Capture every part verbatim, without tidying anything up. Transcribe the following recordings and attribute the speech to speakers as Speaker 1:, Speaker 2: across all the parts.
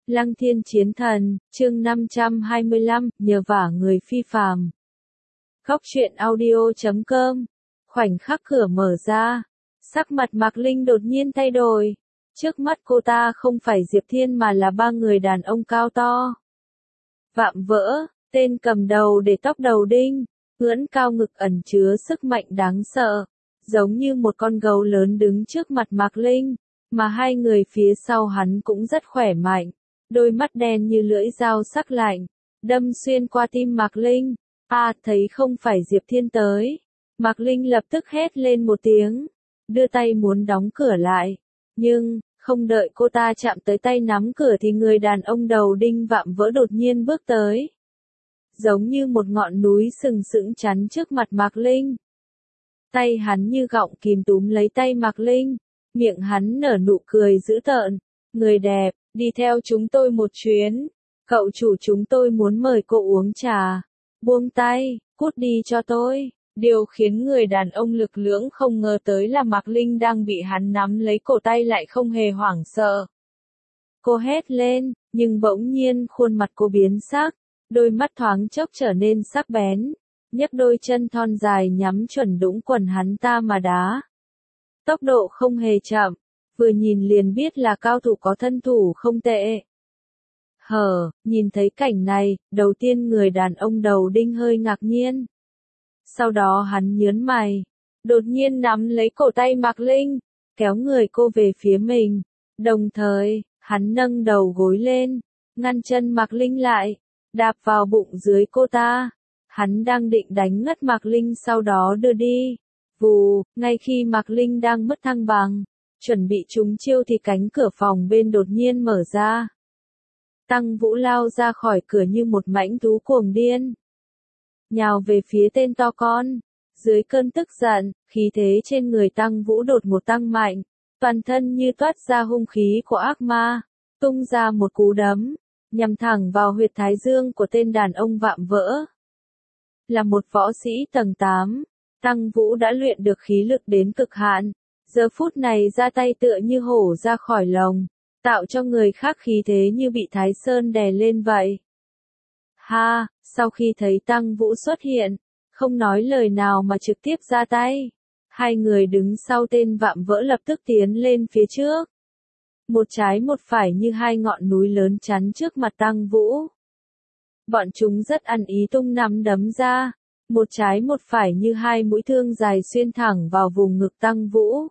Speaker 1: Lăng Thiên Chiến Thần, chương năm trăm hai mươi lăm, nhờ vả người phi phàm. Góc truyện audio chấm com. Khoảnh khắc cửa mở ra, sắc mặt Mạc Linh đột nhiên thay đổi. Trước mắt cô ta không phải Diệp Thiên mà là ba người đàn ông cao to. Vạm Vỡ, tên cầm đầu để tóc đầu đinh, ưỡn cao ngực ẩn chứa sức mạnh đáng sợ, giống như một con gấu lớn đứng trước mặt Mạc Linh, mà hai người phía sau hắn cũng rất khỏe mạnh. Đôi mắt đen như lưỡi dao sắc lạnh, đâm xuyên qua tim Mạc Linh. À, thấy không phải Diệp Thiên tới. Mạc Linh lập tức hét lên một tiếng, đưa tay muốn đóng cửa lại. Nhưng, không đợi cô ta chạm tới tay nắm cửa thì người đàn ông đầu đinh Vạm Vỡ đột nhiên bước tới. Giống như một ngọn núi sừng sững chắn trước mặt Mạc Linh. Tay hắn như gọng kìm túm lấy tay Mạc Linh, miệng hắn nở nụ cười dữ tợn. Người đẹp, đi theo chúng tôi một chuyến. Cậu chủ chúng tôi muốn mời cô uống trà. Buông tay, cút đi cho tôi. Điều khiến người đàn ông lực lưỡng không ngờ tới là Mạc Linh đang bị hắn nắm lấy cổ tay lại không hề hoảng sợ. Cô hét lên, nhưng bỗng nhiên khuôn mặt cô biến sắc, đôi mắt thoáng chốc trở nên sắc bén, nhấc đôi chân thon dài nhắm chuẩn đũng quần hắn ta mà đá. Tốc độ không hề chậm, vừa nhìn liền biết là cao thủ có thân thủ không tệ. Hờ, nhìn thấy cảnh này, đầu tiên người đàn ông đầu đinh hơi ngạc nhiên. Sau đó hắn nhớn mày, đột nhiên nắm lấy cổ tay Mạc Linh, kéo người cô về phía mình. Đồng thời, hắn nâng đầu gối lên, ngăn chân Mạc Linh lại, đạp vào bụng dưới cô ta. Hắn đang định đánh ngất Mạc Linh sau đó đưa đi. Vù, ngay khi Mạc Linh đang mất thăng bằng, chuẩn bị trúng chiêu thì cánh cửa phòng bên đột nhiên mở ra. Tăng Vũ lao ra khỏi cửa như một mãnh thú cuồng điên, nhào về phía tên to con. Dưới cơn tức giận, khí thế trên người Tăng Vũ đột một tăng mạnh, toàn thân như toát ra hung khí của ác ma, tung ra một cú đấm, nhằm thẳng vào huyệt thái dương của tên đàn ông Vạm Vỡ. Là một võ sĩ tầng tám, Tăng Vũ đã luyện được khí lực đến cực hạn, giờ phút này ra tay tựa như hổ ra khỏi lồng, tạo cho người khác khí thế như bị Thái Sơn đè lên vậy. Ha, sau khi thấy Tăng Vũ xuất hiện, không nói lời nào mà trực tiếp ra tay. Hai người đứng sau tên Vạm Vỡ lập tức tiến lên phía trước. Một trái một phải như hai ngọn núi lớn chắn trước mặt Tăng Vũ. Bọn chúng rất ăn ý tung nắm đấm ra, một trái một phải như hai mũi thương dài xuyên thẳng vào vùng ngực Tăng Vũ.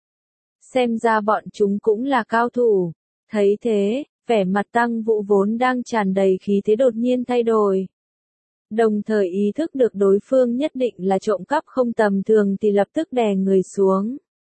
Speaker 1: Xem ra bọn chúng cũng là cao thủ. Thấy thế, vẻ mặt Tăng Vũ vốn đang tràn đầy khí thế đột nhiên thay đổi. Đồng thời ý thức được đối phương nhất định là trộm cắp không tầm thường thì lập tức đè người xuống.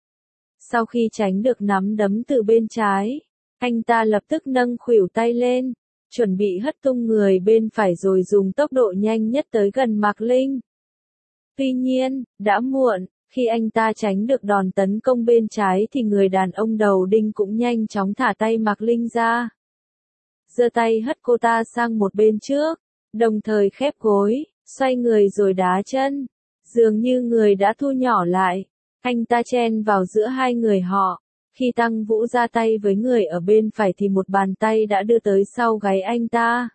Speaker 1: Sau khi tránh được nắm đấm từ bên trái, anh ta lập tức nâng khuỷu tay lên, chuẩn bị hất tung người bên phải rồi dùng tốc độ nhanh nhất tới gần Mạc Linh. Tuy nhiên, đã muộn, khi anh ta tránh được đòn tấn công bên trái thì người đàn ông đầu đinh cũng nhanh chóng thả tay Mạc Linh ra. Giơ tay hất cô ta sang một bên trước, đồng thời khép gối, xoay người rồi đá chân. Dường như người đã thu nhỏ lại, anh ta chen vào giữa hai người họ. Khi Tăng Vũ ra tay với người ở bên phải thì một bàn tay đã đưa tới sau gáy anh ta.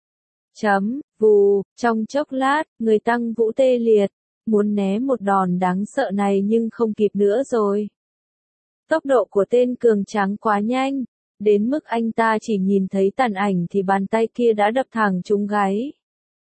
Speaker 1: Chấm, vù, trong chốc lát, người Tăng Vũ tê liệt, muốn né một đòn đáng sợ này nhưng không kịp nữa rồi. Tốc độ của tên cường tráng quá nhanh, đến mức anh ta chỉ nhìn thấy tàn ảnh thì bàn tay kia đã đập thẳng trúng gáy.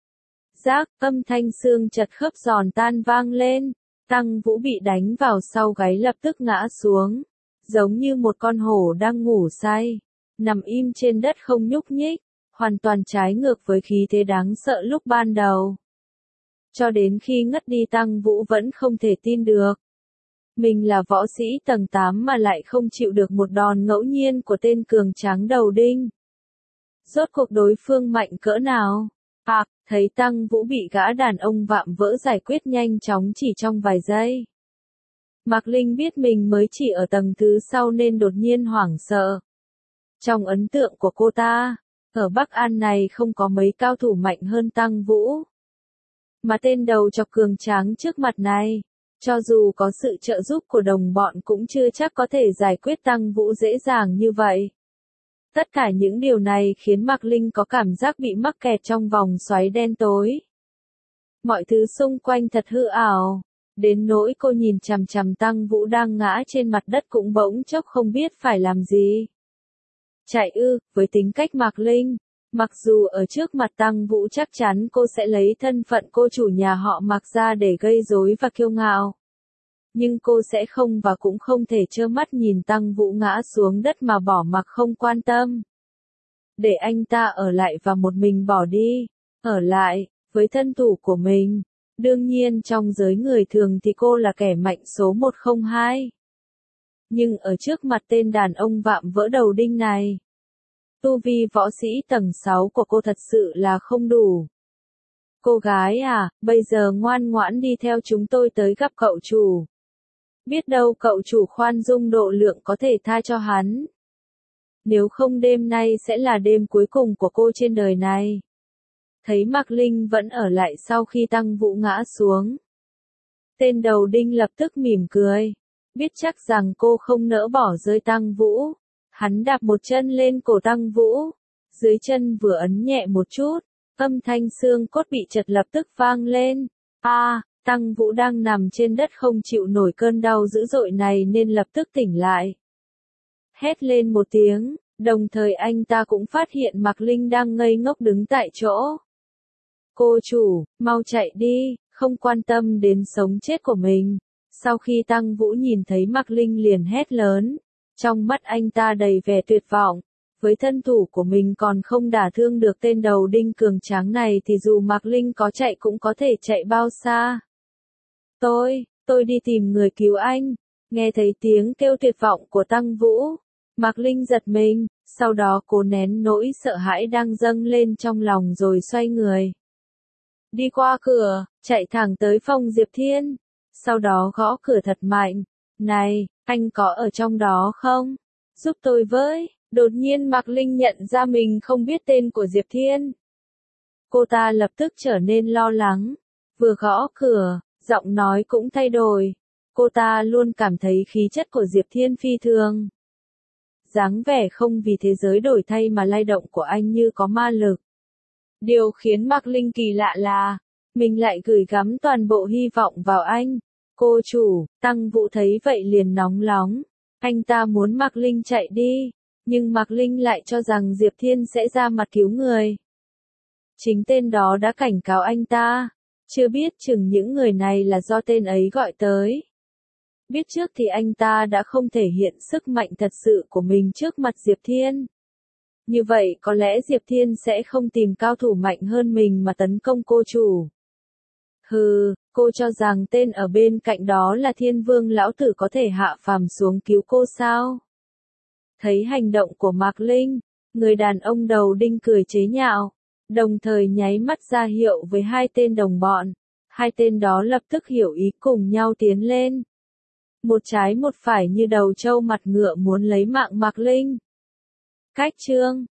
Speaker 1: Rác, âm thanh xương chật khớp giòn tan vang lên, Tăng Vũ bị đánh vào sau gáy lập tức ngã xuống, giống như một con hổ đang ngủ say, nằm im trên đất không nhúc nhích, hoàn toàn trái ngược với khí thế đáng sợ lúc ban đầu. Cho đến khi ngất đi Tăng Vũ vẫn không thể tin được. Mình là võ sĩ tầng tám mà lại không chịu được một đòn ngẫu nhiên của tên cường tráng đầu đinh. Rốt cuộc đối phương mạnh cỡ nào? À, thấy Tăng Vũ bị gã đàn ông Vạm Vỡ giải quyết nhanh chóng chỉ trong vài giây. Mạc Linh biết mình mới chỉ ở tầng thứ sau nên đột nhiên hoảng sợ. Trong ấn tượng của cô ta, ở Bắc An này không có mấy cao thủ mạnh hơn Tăng Vũ. Mà tên đầu chọc cường tráng trước mặt này, cho dù có sự trợ giúp của đồng bọn cũng chưa chắc có thể giải quyết Tăng Vũ dễ dàng như vậy. Tất cả những điều này khiến Mạc Linh có cảm giác bị mắc kẹt trong vòng xoáy đen tối. Mọi thứ xung quanh thật hư ảo, đến nỗi cô nhìn chằm chằm Tăng Vũ đang ngã trên mặt đất cũng bỗng chốc không biết phải làm gì. Chạy ư, với tính cách Mạc Linh, mặc dù ở trước mặt Tăng Vũ chắc chắn cô sẽ lấy thân phận cô chủ nhà họ Mạc ra để gây rối và kiêu ngạo. Nhưng cô sẽ không và cũng không thể trơ mắt nhìn Tăng Vũ ngã xuống đất mà bỏ mặc không quan tâm. Để anh ta ở lại và một mình bỏ đi, ở lại, với thân thủ của mình. Đương nhiên trong giới người thường thì cô là kẻ mạnh số một không hai. Nhưng ở trước mặt tên đàn ông vạm vỡ đầu đinh này, tu vi võ sĩ tầng sáu của cô thật sự là không đủ. Cô gái à, bây giờ ngoan ngoãn đi theo chúng tôi tới gặp cậu chủ. Biết đâu cậu chủ khoan dung độ lượng có thể tha cho hắn. Nếu không đêm nay sẽ là đêm cuối cùng của cô trên đời này. Thấy Mạc Linh vẫn ở lại sau khi Tăng Vũ ngã xuống. Tên đầu đinh lập tức mỉm cười. Biết chắc rằng cô không nỡ bỏ rơi Tăng Vũ. Hắn đạp một chân lên cổ Tăng Vũ. Dưới chân vừa ấn nhẹ một chút, âm thanh xương cốt bị chật lập tức vang lên. A, à, Tăng Vũ đang nằm trên đất không chịu nổi cơn đau dữ dội này nên lập tức tỉnh lại. Hét lên một tiếng, đồng thời anh ta cũng phát hiện Mạc Linh đang ngây ngốc đứng tại chỗ. Cô chủ, mau chạy đi, không quan tâm đến sống chết của mình. Sau khi Tăng Vũ nhìn thấy Mạc Linh liền hét lớn, trong mắt anh ta đầy vẻ tuyệt vọng. Với thân thủ của mình còn không đả thương được tên đầu đinh cường tráng này thì dù Mạc Linh có chạy cũng có thể chạy bao xa. Tôi, tôi đi tìm người cứu anh. Nghe thấy tiếng kêu tuyệt vọng của Tăng Vũ, Mạc Linh giật mình, sau đó cố nén nỗi sợ hãi đang dâng lên trong lòng rồi xoay người. Đi qua cửa, chạy thẳng tới phòng Diệp Thiên, sau đó gõ cửa thật mạnh. Này, anh có ở trong đó không? Giúp tôi với. Đột nhiên Mạc Linh nhận ra mình không biết tên của Diệp Thiên. Cô ta lập tức trở nên lo lắng. Vừa gõ cửa, giọng nói cũng thay đổi. Cô ta luôn cảm thấy khí chất của Diệp Thiên phi thường. Dáng vẻ không vì thế giới đổi thay mà lay động của anh như có ma lực. Điều khiến Mạc Linh kỳ lạ là, mình lại gửi gắm toàn bộ hy vọng vào anh. Cô chủ, Tăng Vũ thấy vậy liền nóng lòng. Anh ta muốn Mạc Linh chạy đi, nhưng Mạc Linh lại cho rằng Diệp Thiên sẽ ra mặt cứu người. Chính tên đó đã cảnh cáo anh ta, chưa biết chừng những người này là do tên ấy gọi tới. Biết trước thì anh ta đã không thể hiện sức mạnh thật sự của mình trước mặt Diệp Thiên. Như vậy có lẽ Diệp Thiên sẽ không tìm cao thủ mạnh hơn mình mà tấn công cô chủ. Hừ, cô cho rằng tên ở bên cạnh đó là Thiên Vương lão tử có thể hạ phàm xuống cứu cô sao? Thấy hành động của Mạc Linh, người đàn ông đầu đinh cười chế nhạo, đồng thời nháy mắt ra hiệu với hai tên đồng bọn. Hai tên đó lập tức hiểu ý cùng nhau tiến lên. Một trái một phải như đầu trâu mặt ngựa muốn lấy mạng Mạc Linh. Cách chương